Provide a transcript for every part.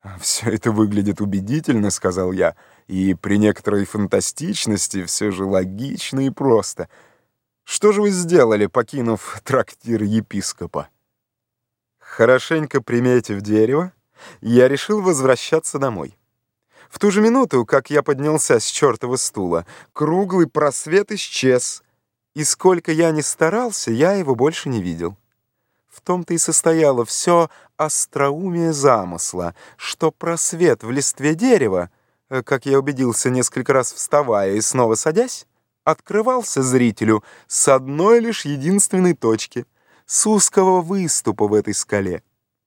«Все это выглядит убедительно», — сказал я, «и при некоторой фантастичности все же логично и просто. Что же вы сделали, покинув трактир епископа?» Хорошенько приметив дерево, я решил возвращаться домой. В ту же минуту, как я поднялся с чертова стула, круглый просвет исчез, и сколько я ни старался, я его больше не видел. В том-то и состояло все остроумие замысла, что просвет в листве дерева, как я убедился несколько раз вставая и снова садясь, открывался зрителю с одной лишь единственной точки, с узкого выступа в этой скале.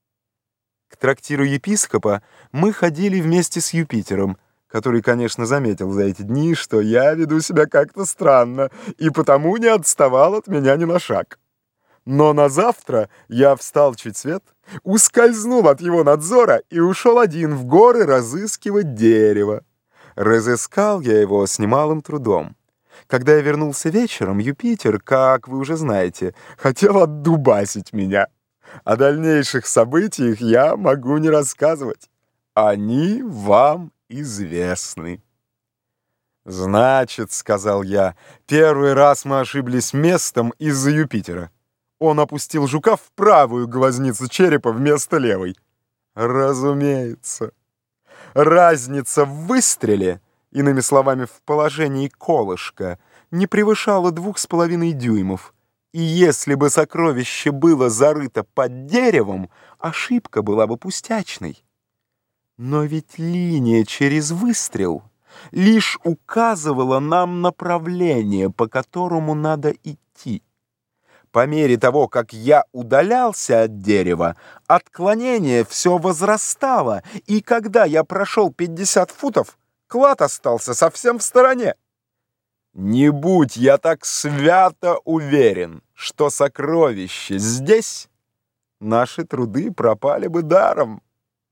К трактиру епископа мы ходили вместе с Юпитером, который, конечно, заметил за эти дни, что я веду себя как-то странно, и потому не отставал от меня ни на шаг. Но на завтра я встал чуть свет, ускользнул от его надзора и ушел один в горы разыскивать дерево. Разыскал я его с немалым трудом. Когда я вернулся вечером, Юпитер, как вы уже знаете, хотел отдубасить меня. О дальнейших событиях я могу не рассказывать. Они вам известны. «Значит, — сказал я, — первый раз мы ошиблись местом из-за Юпитера. Он опустил жука в правую глазницу черепа вместо левой. Разумеется. Разница в выстреле, иными словами, в положении колышка, не превышала 2,5 дюймов. И если бы сокровище было зарыто под деревом, ошибка была бы пустячной. Но ведь линия через выстрел лишь указывала нам направление, по которому надо идти. По мере того, как я удалялся от дерева, отклонение все возрастало, и когда я прошел 50 футов, клад остался совсем в стороне. Не будь я так свято уверен, что сокровище здесь, наши труды пропали бы даром.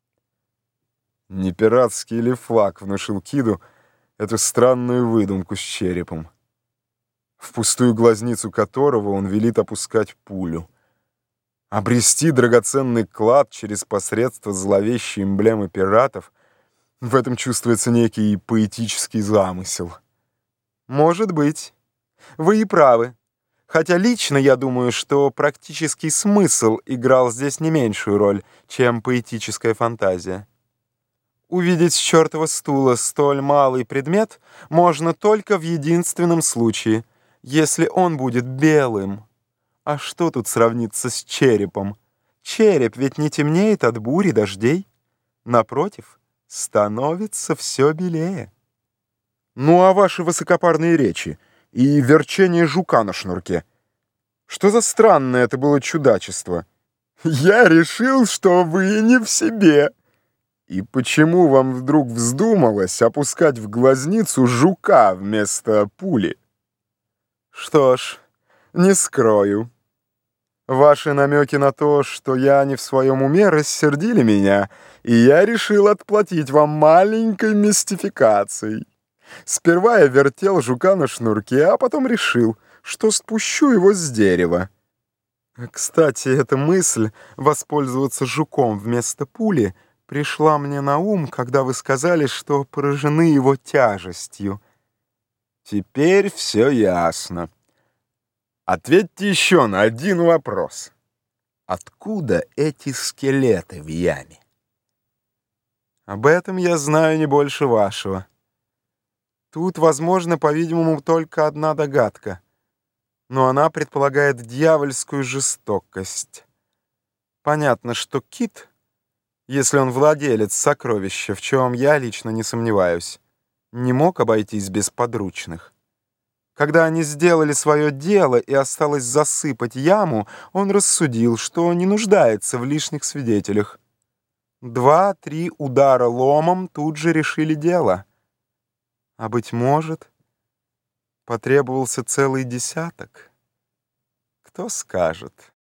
Не пиратский ли флаг внушил Киду эту странную выдумку с черепом, в пустую глазницу которого он велит опускать пулю? Обрести драгоценный клад через посредство зловещей эмблемы пиратов — в этом чувствуется некий поэтический замысел. Может быть, вы и правы, хотя лично я думаю, что практический смысл играл здесь не меньшую роль, чем поэтическая фантазия. Увидеть с чертова стула столь малый предмет можно только в единственном случае, если он будет белым. А что тут сравнится с черепом? Череп ведь не темнеет от бури, дождей. Напротив, становится все белее. Ну, а ваши высокопарные речи и верчение жука на шнурке? Что за странное это было чудачество? Я решил, что вы не в себе. И почему вам вдруг вздумалось опускать в глазницу жука вместо пули? Что ж, не скрою. Ваши намеки на то, что я не в своем уме, рассердили меня, и я решил отплатить вам маленькой мистификацией. Сперва я вертел жука на шнурке, а потом решил, что спущу его с дерева. Кстати, эта мысль воспользоваться жуком вместо пули пришла мне на ум, когда вы сказали, что поражены его тяжестью. Теперь все ясно. Ответьте еще на один вопрос. Откуда эти скелеты в яме? Об этом я знаю не больше вашего. Тут возможно, по-видимому, только одна догадка, но она предполагает дьявольскую жестокость. Понятно, что кит, если он владелец сокровища, в чем я лично не сомневаюсь, не мог обойтись без подручных. Когда они сделали свое дело и осталось засыпать яму, он рассудил, что не нуждается в лишних свидетелях. 2-3 удара ломом тут же решили дело. А, быть может, потребовался целый десяток. Кто скажет?